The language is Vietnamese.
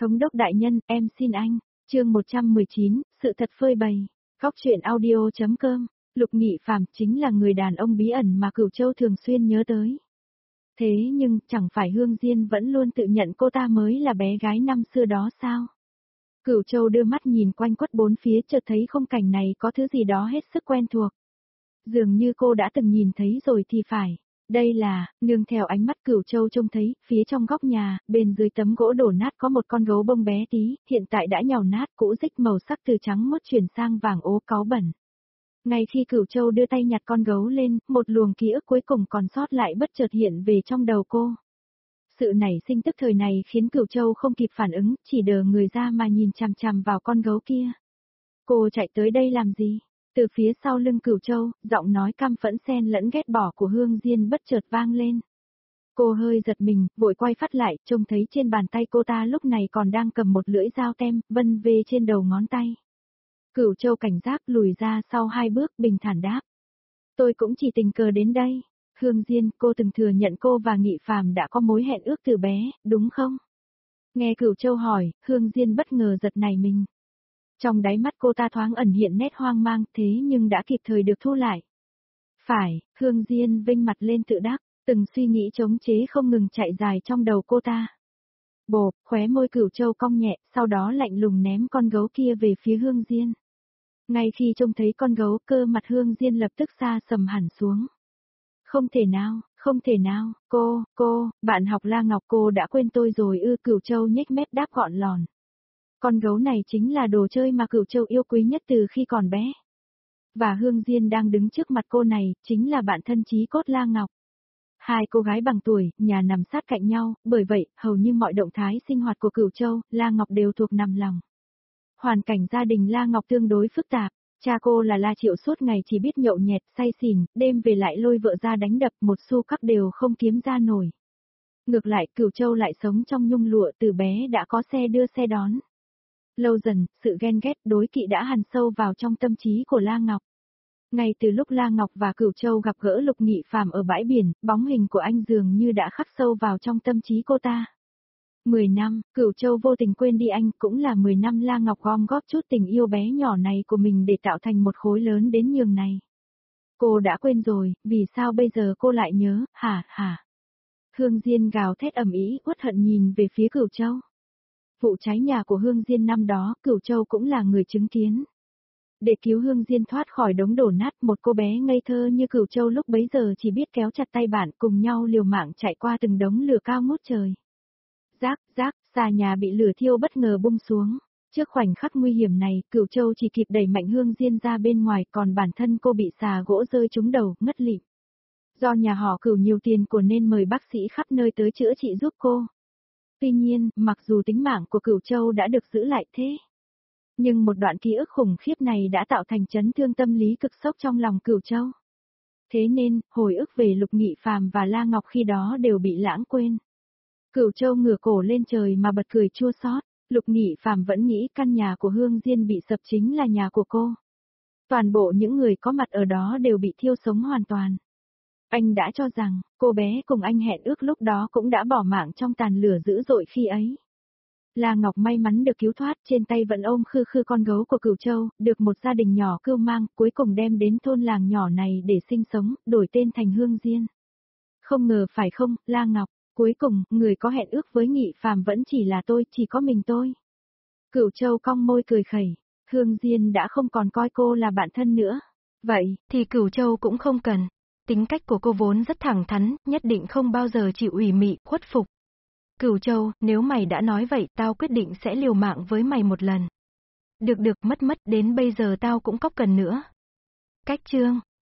Thống đốc đại nhân, em xin anh. Chương 119, sự thật phơi bày. Góc truyện audio.com. Lục Nghị Phàm chính là người đàn ông bí ẩn mà Cửu Châu thường xuyên nhớ tới. Thế nhưng, chẳng phải Hương Diên vẫn luôn tự nhận cô ta mới là bé gái năm xưa đó sao? Cửu Châu đưa mắt nhìn quanh quất bốn phía, chợt thấy khung cảnh này có thứ gì đó hết sức quen thuộc. Dường như cô đã từng nhìn thấy rồi thì phải. Đây là, nương theo ánh mắt Cửu Châu trông thấy, phía trong góc nhà, bên dưới tấm gỗ đổ nát có một con gấu bông bé tí, hiện tại đã nhàu nát, cũ rích, màu sắc từ trắng mốt chuyển sang vàng ố cáu bẩn. Ngay khi Cửu Châu đưa tay nhặt con gấu lên, một luồng ký ức cuối cùng còn sót lại bất chợt hiện về trong đầu cô. Sự nảy sinh tức thời này khiến Cửu Châu không kịp phản ứng, chỉ đờ người ra mà nhìn chằm chằm vào con gấu kia. Cô chạy tới đây làm gì? Từ phía sau lưng Cửu Châu, giọng nói căm phẫn xen lẫn ghét bỏ của Hương Diên bất chợt vang lên. Cô hơi giật mình, vội quay phát lại, trông thấy trên bàn tay cô ta lúc này còn đang cầm một lưỡi dao tem, vân vê trên đầu ngón tay. Cửu Châu cảnh giác lùi ra sau 2 bước, bình thản đáp. Tôi cũng chỉ tình cờ đến đây. Hương Diên, cô từng thừa nhận cô và Nghị Phàm đã có mối hẹn ước từ bé, đúng không? Nghe Cửu Châu hỏi, Hương Diên bất ngờ giật nảy mình. Trong đáy mắt cô ta thoáng ẩn hiện nét hoang mang, thế nhưng đã kịp thời được thu lại. Phải, Hương Diên vênh mặt lên tự đắc, từng suy nghĩ chống chế không ngừng chạy dài trong đầu cô ta. Bộp, khóe môi Cửu Châu cong nhẹ, sau đó lạnh lùng ném con gấu kia về phía Hương Diên. Ngay khi trông thấy con gấu, cơ mặt Hương Diên lập tức xa sầm hẳn xuống. Không thể nào, cô, bạn học La Ngọc, cô đã quên tôi rồi ư? Cửu Châu nhếch mép đáp gọn lòn. Con gấu này chính là đồ chơi mà Cửu Châu yêu quý nhất từ khi còn bé. Và Hương Diên đang đứng trước mặt cô này, chính là bạn thân chí cốt La Ngọc. Hai cô gái bằng tuổi, nhà nằm sát cạnh nhau, bởi vậy, hầu như mọi động thái sinh hoạt của Cửu Châu, La Ngọc đều thuộc nằm lòng. Hoàn cảnh gia đình La Ngọc tương đối phức tạp. Cha cô là La Triệu suốt ngày chỉ biết nhậu nhẹt, say xỉn, đêm về lại lôi vợ ra đánh đập, một xu cắc đều không kiếm ra nổi. Ngược lại, Cửu Châu lại sống trong nhung lụa, từ bé đã có xe đưa xe đón. Lâu dần, sự ghen ghét, đố kỵ đã hằn sâu vào trong tâm trí của La Ngọc. Ngay từ lúc La Ngọc và Cửu Châu gặp gỡ Lục Nghị Phàm ở bãi biển, bóng hình của anh dường như đã khắc sâu vào trong tâm trí cô ta. 10 năm, Cửu Châu vô tình quên đi anh, cũng là 10 năm La Ngọc gom góp chút tình yêu bé nhỏ này của mình để tạo thành một khối lớn đến nhường này. Cô đã quên rồi, vì sao bây giờ cô lại nhớ, hả? Hương Diên gào thét ầm ĩ, uất hận nhìn về phía Cửu Châu. Vụ cháy nhà của Hương Diên năm đó, Cửu Châu cũng là người chứng kiến. Để cứu Hương Diên thoát khỏi đống đổ nát, một cô bé ngây thơ như Cửu Châu lúc bấy giờ chỉ biết kéo chặt tay bạn, cùng nhau liều mạng chạy qua từng đống lửa cao ngút trời. Rác, xà nhà bị lửa thiêu bất ngờ bung xuống. Trước khoảnh khắc nguy hiểm này, Cửu Châu chỉ kịp đẩy mạnh Hương Diên ra bên ngoài, còn bản thân cô bị xà gỗ rơi trúng đầu, ngất lịm. Do nhà họ Cửu nhiều tiền của nên mời bác sĩ khắp nơi tới chữa trị giúp cô. Tuy nhiên, mặc dù tính mạng của Cửu Châu đã được giữ lại thế, nhưng một đoạn ký ức khủng khiếp này đã tạo thành chấn thương tâm lý cực sốc trong lòng Cửu Châu. Thế nên, hồi ức về Lục Nghị Phàm và La Ngọc khi đó đều bị lãng quên. Cửu Châu ngửa cổ lên trời mà bật cười chua xót. Lục Nghị Phàm vẫn nghĩ căn nhà của Hương Diên bị sập chính là nhà của cô. Toàn bộ những người có mặt ở đó đều bị thiêu sống hoàn toàn. Anh đã cho rằng, cô bé cùng anh hẹn ước lúc đó cũng đã bỏ mạng trong tàn lửa dữ dội khi ấy. La Ngọc may mắn được cứu thoát, trên tay vẫn ôm khư khư con gấu của Cửu Châu, được một gia đình nhỏ cưu mang, cuối cùng đem đến thôn làng nhỏ này để sinh sống, đổi tên thành Hương Diên. Không ngờ phải không, La Ngọc? Cuối cùng, người có hẹn ước với Nghị Phàm vẫn chỉ là tôi, chỉ có mình tôi. Cửu Châu cong môi cười khẩy, Hương Diên đã không còn coi cô là bạn thân nữa. Vậy, thì Cửu Châu cũng không cần. Tính cách của cô vốn rất thẳng thắn, nhất định không bao giờ chịu ủy mị, khuất phục. Cửu Châu, nếu mày đã nói vậy, tao quyết định sẽ liều mạng với mày một lần. Được, mất, đến bây giờ tao cũng cóc cần nữa. Cách chương.